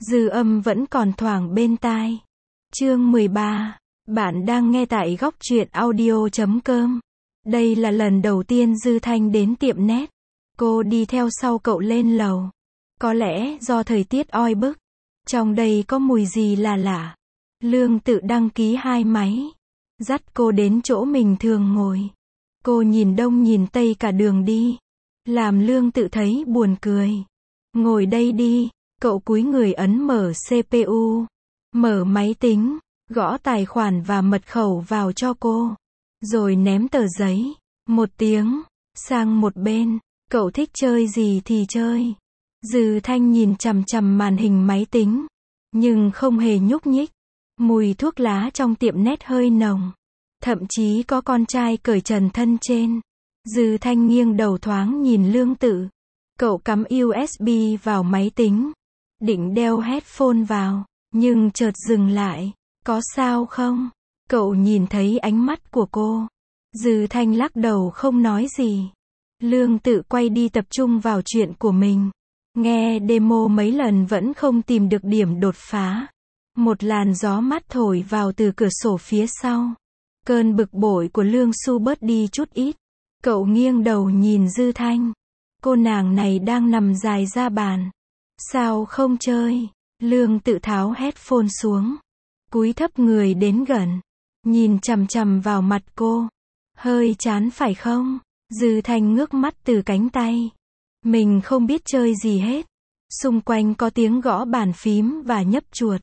Dư âm vẫn còn thoảng bên tai. Chương 13. Bạn đang nghe tại góc truyện audio.com. Đây là lần đầu tiên Dư Thanh đến tiệm nét. Cô đi theo sau cậu lên lầu. Có lẽ do thời tiết oi bức. Trong đây có mùi gì là lạ. Lương tự đăng ký 2 máy. Dắt cô đến chỗ mình thường ngồi. Cô nhìn đông nhìn tây cả đường đi. Làm Lương tự thấy buồn cười. Ngồi đây đi. Cậu cúi người ấn mở CPU. Mở máy tính. Gõ tài khoản và mật khẩu vào cho cô. Rồi ném tờ giấy. 1 tiếng. Sang một bên. Cậu thích chơi gì thì chơi. Dư Thanh nhìn chằm chằm màn hình máy tính. Nhưng không hề nhúc nhích. Mùi thuốc lá trong tiệm nét hơi nồng. Thậm chí có con trai cởi trần thân trên. Dư Thanh nghiêng đầu thoáng nhìn Lương tự. Cậu cắm USB vào máy tính. Định đeo headphone vào. Nhưng chợt dừng lại. Có sao không? Cậu nhìn thấy ánh mắt của cô. Dư Thanh lắc đầu không nói gì. Lương tự quay đi tập trung vào chuyện của mình. Nghe demo mấy lần vẫn không tìm được điểm đột phá. Một làn gió mát thổi vào từ cửa sổ phía sau. Cơn bực bội của Lương Xu bớt đi chút ít. Cậu nghiêng đầu nhìn Dư Thanh. Cô nàng này đang nằm dài ra bàn. Sao không chơi? Lương tự tháo headphone xuống. Cúi thấp người đến gần. Nhìn chằm chằm vào mặt cô. Hơi chán phải không? Dư Thanh ngước mắt từ cánh tay. Mình không biết chơi gì hết. Xung quanh có tiếng gõ bàn phím và nhấp chuột.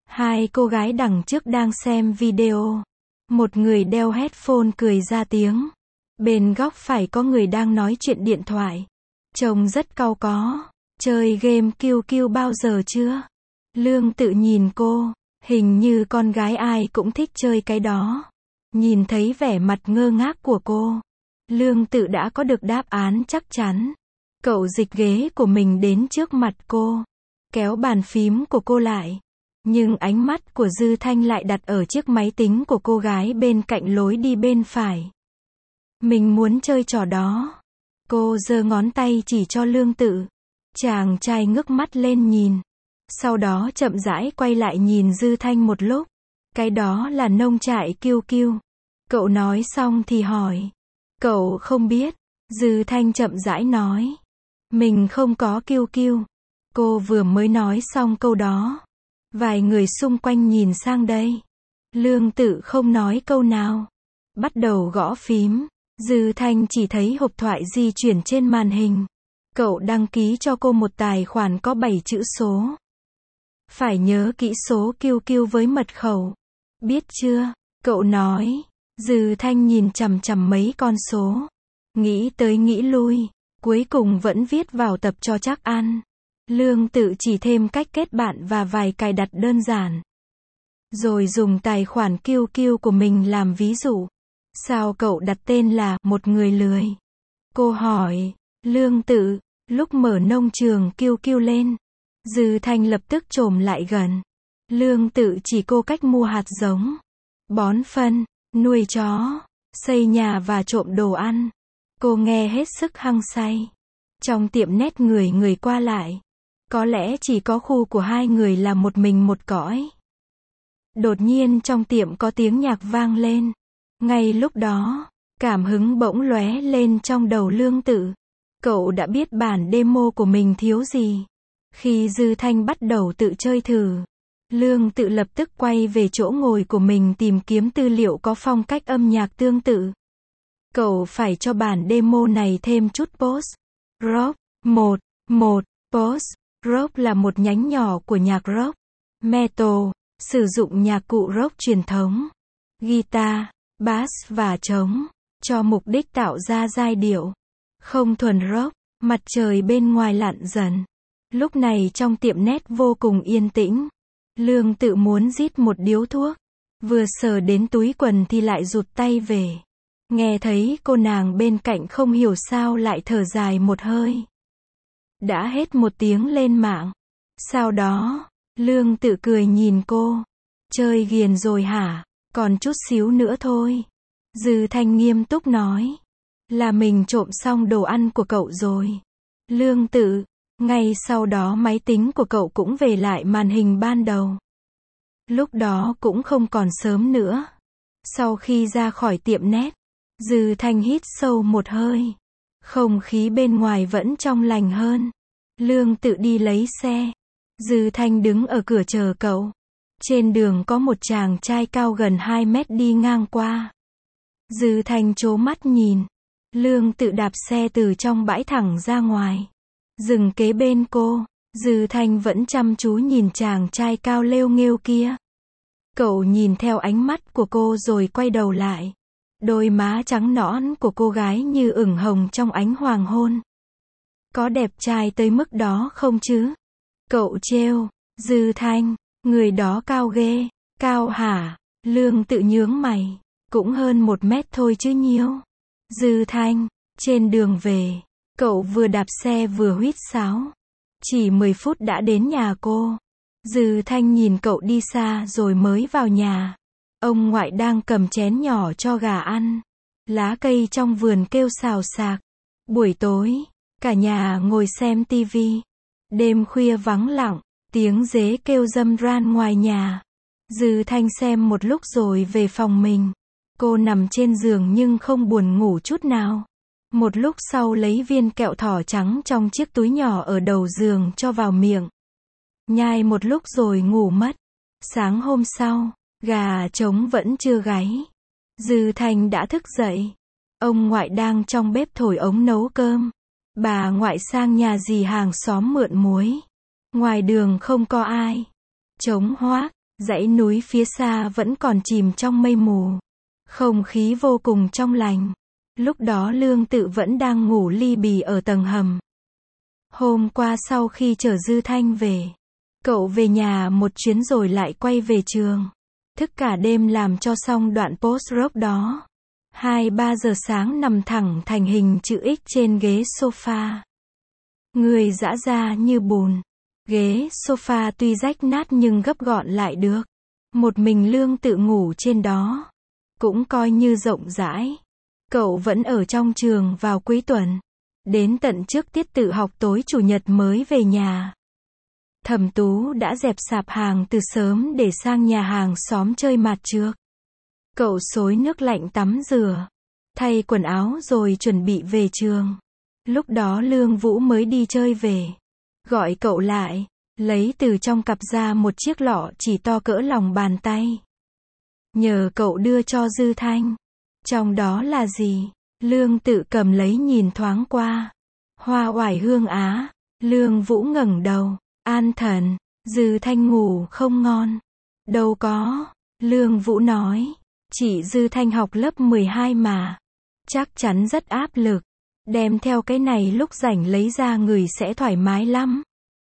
2 cô gái đằng trước đang xem video. Một người đeo headphone cười ra tiếng. Bên góc phải có người đang nói chuyện điện thoại. Trông rất cau có. Chơi game QQ bao giờ chưa? Lương tự nhìn cô. Hình như con gái ai cũng thích chơi cái đó. Nhìn thấy vẻ mặt ngơ ngác của cô. Lương tự đã có được đáp án chắc chắn. Cậu dịch ghế của mình đến trước mặt cô. Kéo bàn phím của cô lại. Nhưng ánh mắt của Dư Thanh lại đặt ở chiếc máy tính của cô gái bên cạnh lối đi bên phải. Mình muốn chơi trò đó. Cô giơ ngón tay chỉ cho Lương tự. Chàng trai ngước mắt lên nhìn. Sau đó chậm rãi quay lại nhìn Dư Thanh một lúc. Cái đó là nông trại QQ. Cậu nói xong thì hỏi. Cậu không biết. Dư Thanh chậm rãi nói. Mình không có QQ. Cô vừa mới nói xong câu đó. Vài người xung quanh nhìn sang đây. Lương tự không nói câu nào. Bắt đầu gõ phím. Dư Thanh chỉ thấy hộp thoại di chuyển trên màn hình. Cậu đăng ký cho cô một tài khoản có 7 chữ số. Phải nhớ kỹ số QQ với mật khẩu. Biết chưa? Cậu nói. Dư Thanh nhìn chằm chằm mấy con số. Nghĩ tới nghĩ lui. Cuối cùng vẫn viết vào tập cho chắc ăn. Lương tự chỉ thêm cách kết bạn và vài cài đặt đơn giản. Rồi dùng tài khoản QQ của mình làm ví dụ. Sao cậu đặt tên là một người lười? Cô hỏi. Lương tự. Lúc mở nông trường QQ lên. Dư Thanh lập tức chồm lại gần. Lương tự chỉ cô cách mua hạt giống. Bón phân. Nuôi chó. Xây nhà và trộm đồ ăn. Cô nghe hết sức hăng say. Trong tiệm nét người qua lại. Có lẽ chỉ có khu của 2 người là một mình một cõi. Đột nhiên trong tiệm có tiếng nhạc vang lên. Ngay lúc đó, cảm hứng bỗng lóe lên trong đầu Lương tự. Cậu đã biết bản demo của mình thiếu gì. Khi Dư Thanh bắt đầu tự chơi thử, Lương tự lập tức quay về chỗ ngồi của mình tìm kiếm tư liệu có phong cách âm nhạc tương tự. Cậu phải cho bản demo này thêm chút post rock. Post rock là một nhánh nhỏ của nhạc rock. Metal, sử dụng nhạc cụ rock truyền thống. Guitar, bass và trống, cho mục đích tạo ra giai điệu. Không thuần rock. Mặt trời bên ngoài lặn dần. Lúc này trong tiệm nét vô cùng yên tĩnh. Lương tự muốn rít một điếu thuốc. Vừa sờ đến túi quần thì lại rụt tay về. Nghe thấy cô nàng bên cạnh không hiểu sao lại thở dài một hơi. Đã hết 1 tiếng lên mạng. Sau đó, Lương tự cười nhìn cô. Chơi ghiền rồi hả? Còn chút xíu nữa thôi. Dư Thanh nghiêm túc nói. Là mình trộm xong đồ ăn của cậu rồi. Lương tự. Ngay sau đó máy tính của cậu cũng về lại màn hình ban đầu. Lúc đó cũng không còn sớm nữa. Sau khi ra khỏi tiệm nét, Dư Thanh hít sâu một hơi. Không khí bên ngoài vẫn trong lành hơn. Lương Tự đi lấy xe. Dư Thanh đứng ở cửa chờ cậu. Trên đường có một chàng trai cao gần 2 mét đi ngang qua. Dư Thanh trố mắt nhìn. Lương Tự đạp xe từ trong bãi thẳng ra ngoài. Dừng kế bên cô. Dư Thanh vẫn chăm chú nhìn chàng trai cao lêu nghêu kia. Cậu nhìn theo ánh mắt của cô rồi quay đầu lại. Đôi má trắng nõn của cô gái như ửng hồng trong ánh hoàng hôn. Có đẹp trai tới mức đó không chứ? Cậu trêu. Dư Thanh, người đó cao ghê. Cao hả? Lương Tự nhướng mày. Cũng hơn 1 mét thôi chứ nhiêu. Dư Thanh, trên đường về, cậu vừa đạp xe vừa huýt sáo. Chỉ 10 phút đã đến nhà cô. Dư Thanh nhìn cậu đi xa rồi mới vào nhà. Ông ngoại đang cầm chén nhỏ cho gà ăn. Lá cây trong vườn kêu xào xạc. Buổi tối, cả nhà ngồi xem tivi. Đêm khuya vắng lặng, tiếng dế kêu râm ran ngoài nhà. Dư Thanh xem một lúc rồi về phòng mình. Cô nằm trên giường nhưng không buồn ngủ chút nào. Một lúc sau lấy viên kẹo thỏ trắng trong chiếc túi nhỏ ở đầu giường cho vào miệng. Nhai một lúc rồi ngủ mất. Sáng hôm sau, gà trống vẫn chưa gáy. Dư Thanh đã thức dậy. Ông ngoại đang trong bếp thổi ống nấu cơm. Bà ngoại sang nhà dì hàng xóm mượn muối. Ngoài đường không có ai. Trống hoác, dãy núi phía xa vẫn còn chìm trong mây mù. Không khí vô cùng trong lành. Lúc đó Lương Tự vẫn đang ngủ li bì ở tầng hầm. Hôm qua sau khi chở Dư Thanh về, cậu về nhà một chuyến rồi lại quay về trường. Thức cả đêm làm cho xong đoạn post-rock đó. 2-3 giờ sáng nằm thẳng thành hình chữ X trên ghế sofa. Người giã ra như bùn. Ghế sofa tuy rách nát nhưng gấp gọn lại được. Một mình Lương Tự ngủ trên đó. Cũng coi như rộng rãi. Cậu vẫn ở trong trường vào cuối tuần. Đến tận trước tiết tự học tối chủ nhật mới về nhà. Thẩm Tú đã dẹp sạp hàng từ sớm để sang nhà hàng xóm chơi mạt trước. Cậu xối nước lạnh tắm rửa, thay quần áo rồi chuẩn bị về trường. Lúc đó Lương Vũ mới đi chơi về. Gọi cậu lại, lấy từ trong cặp ra một chiếc lọ chỉ to cỡ lòng bàn tay. Nhờ cậu đưa cho Dư Thanh. Trong đó là gì? Lương Tự cầm lấy nhìn thoáng qua. Hoa oải hương Á. Lương Vũ ngẩng đầu. An thần. Dư Thanh ngủ không ngon. Đâu có. Lương Vũ nói. Chị Dư Thanh học lớp 12 mà. Chắc chắn rất áp lực. Đem theo cái này lúc rảnh lấy ra ngửi sẽ thoải mái lắm.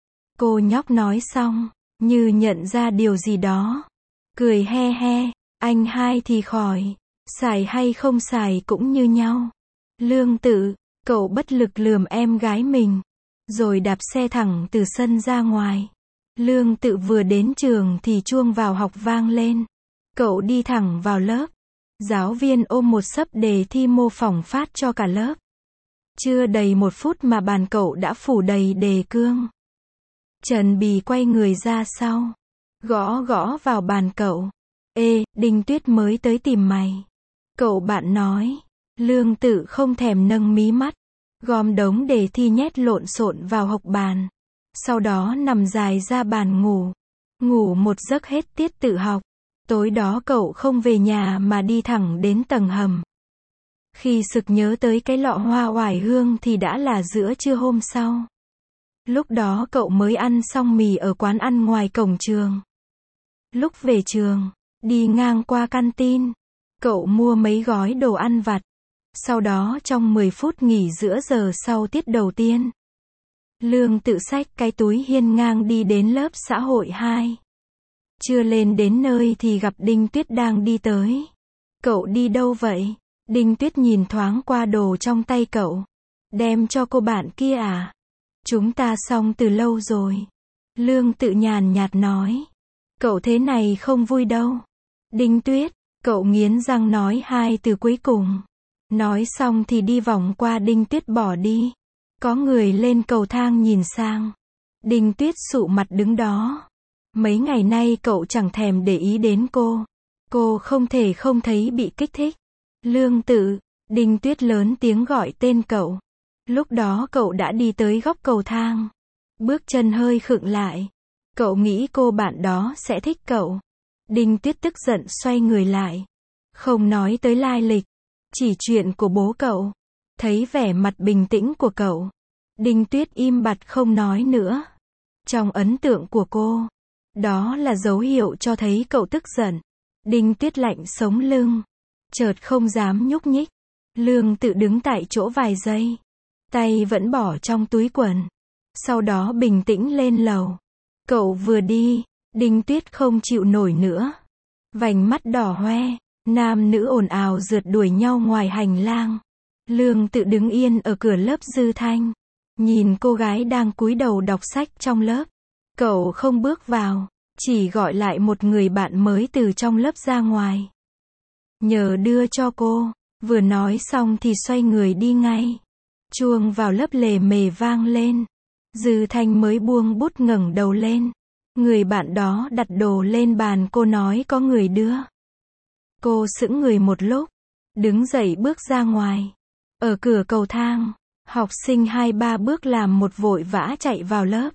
Cô nhóc nói xong, như nhận ra điều gì đó. Cười he he. Anh hai thì khỏi. Xài hay không xài cũng như nhau. Lương Tự, cậu bất lực lườm em gái mình. Rồi đạp xe thẳng từ sân ra ngoài. Lương Tự vừa đến trường thì chuông vào học vang lên. Cậu đi thẳng vào lớp. Giáo viên ôm một xấp đề thi mô phỏng phát cho cả lớp. Chưa đầy 1 phút mà bàn cậu đã phủ đầy đề cương. Trần Bì quay người ra sau. Gõ gõ vào bàn cậu. Ê, Đinh Tuyết mới tới tìm mày. Cậu bạn nói. Lương Tự không thèm nâng mí mắt. Gom đống đề thi nhét lộn xộn vào hộc bàn. Sau đó nằm dài ra bàn ngủ. Ngủ một giấc hết tiết tự học. Tối đó cậu không về nhà mà đi thẳng đến tầng hầm. Khi sực nhớ tới cái lọ hoa oải hương thì đã là giữa trưa hôm sau. Lúc đó cậu mới ăn xong mì ở quán ăn ngoài cổng trường. Lúc về trường, đi ngang qua canteen, cậu mua mấy gói đồ ăn vặt. Sau đó trong 10 phút nghỉ giữa giờ sau tiết đầu tiên, Lương Tự xách cái túi hiên ngang đi đến lớp xã hội 2. Chưa lên đến nơi thì gặp Đinh Tuyết đang đi tới. Cậu đi đâu vậy? Đinh Tuyết nhìn thoáng qua đồ trong tay cậu. Đem cho cô bạn kia à? Chúng ta xong từ lâu rồi. Lương Tự nhàn nhạt nói. Cậu thế này không vui đâu. Đinh Tuyết, cậu nghiến răng nói 2 từ cuối cùng. Nói xong thì đi vòng qua Đinh Tuyết bỏ đi. Có người lên cầu thang nhìn sang. Đinh Tuyết sụ mặt đứng đó. Mấy ngày nay cậu chẳng thèm để ý đến cô. Cô không thể không thấy bị kích thích. Lương Tự, Đinh Tuyết lớn tiếng gọi tên cậu. Lúc đó cậu đã đi tới góc cầu thang. Bước chân hơi khựng lại. Cậu nghĩ cô bạn đó sẽ thích cậu. Đinh Tuyết tức giận xoay người lại. Không nói tới lai lịch. Chỉ chuyện của bố cậu. Thấy vẻ mặt bình tĩnh của cậu. Đinh Tuyết im bặt không nói nữa. Trong ấn tượng của cô, đó là dấu hiệu cho thấy cậu tức giận. Đinh Tuyết lạnh sống lưng. Chợt không dám nhúc nhích. Lương Tự đứng tại chỗ vài giây. Tay vẫn bỏ trong túi quần. Sau đó bình tĩnh lên lầu. Cậu vừa đi, Đinh Tuyết không chịu nổi nữa. Vành mắt đỏ hoe, nam nữ ồn ào rượt đuổi nhau ngoài hành lang. Lương Tự đứng yên ở cửa lớp Dư Thanh. Nhìn cô gái đang cúi đầu đọc sách trong lớp. Cậu không bước vào, chỉ gọi lại một người bạn mới từ trong lớp ra ngoài. Nhờ đưa cho cô. Vừa nói xong thì xoay người đi ngay. Chuông vào lớp lề mề vang lên. Dư Thanh mới buông bút ngẩng đầu lên. Người bạn đó đặt đồ lên bàn, cô nói có người đưa. Cô sững người một lúc, đứng dậy bước ra ngoài. Ở cửa cầu thang, học sinh 2-3 bước làm một vội vã chạy vào lớp.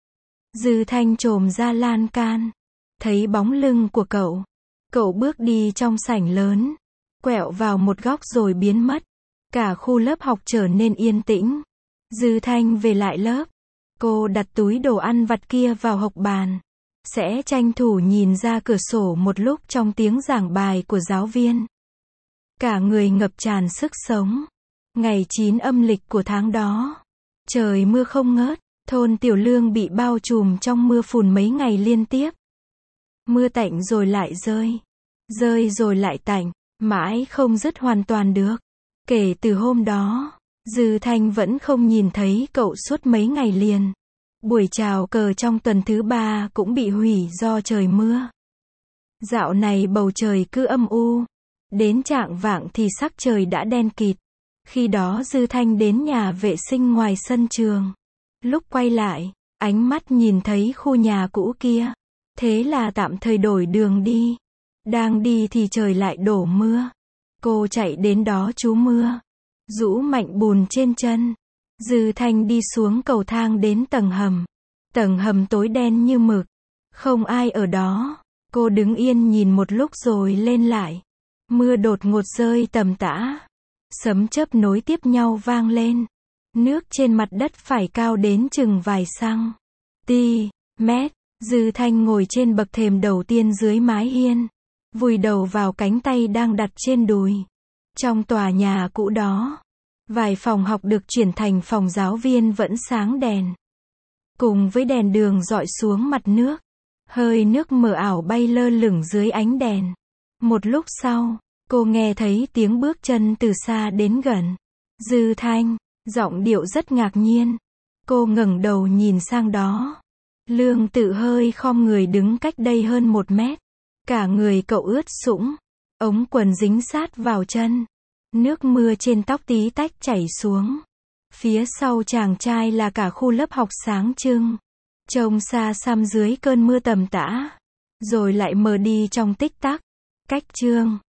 Dư Thanh chồm ra lan can, thấy bóng lưng của cậu. Cậu bước đi trong sảnh lớn, quẹo vào một góc rồi biến mất. Cả khu lớp học trở nên yên tĩnh. Dư Thanh về lại lớp. Cô đặt túi đồ ăn vặt kia vào hộc bàn. Sẽ tranh thủ nhìn ra cửa sổ một lúc trong tiếng giảng bài của giáo viên. Cả người ngập tràn sức sống. Ngày 9 âm lịch của tháng đó. Trời mưa không ngớt. Thôn Tiểu Lương bị bao trùm trong mưa phùn mấy ngày liên tiếp. Mưa tạnh rồi lại rơi. Rơi rồi lại tạnh. Mãi không dứt hoàn toàn được. Kể từ hôm đó, Dư Thanh vẫn không nhìn thấy cậu suốt mấy ngày liền. Buổi chào cờ trong tuần thứ 3 cũng bị hủy do trời mưa. Dạo này bầu trời cứ âm u. Đến chạng vạng thì sắc trời đã đen kịt. Khi đó Dư Thanh đến nhà vệ sinh ngoài sân trường. Lúc quay lại, ánh mắt nhìn thấy khu nhà cũ kia. Thế là tạm thời đổi đường đi. Đang đi thì trời lại đổ mưa. Cô chạy đến đó trú mưa. Rũ mạnh bùn trên chân. Dư Thanh đi xuống cầu thang đến tầng hầm. Tầng hầm tối đen như mực. Không ai ở đó. Cô đứng yên nhìn một lúc rồi lên lại. Mưa đột ngột rơi tầm tã. Sấm chớp nối tiếp nhau vang lên. Nước trên mặt đất phải cao đến chừng vài cm. Dư Thanh ngồi trên bậc thềm đầu tiên dưới mái hiên. Vùi đầu vào cánh tay đang đặt trên đùi. Trong tòa nhà cũ đó, vài phòng học được chuyển thành phòng giáo viên vẫn sáng đèn. Cùng với đèn đường rọi xuống mặt nước. Hơi nước mờ ảo bay lơ lửng dưới ánh đèn. Một lúc sau, cô nghe thấy tiếng bước chân từ xa đến gần. Dư Thanh, giọng điệu rất ngạc nhiên. Cô ngẩng đầu nhìn sang đó. Lương Tự hơi khom người đứng cách đây hơn 1 mét. Cả người cậu ướt sũng. Ống quần dính sát vào chân. Nước mưa trên tóc tí tách chảy xuống. Phía sau chàng trai là cả khu lớp học sáng trưng. Trông xa xăm dưới cơn mưa tầm tã. Rồi lại mờ đi trong tích tắc. Cách chương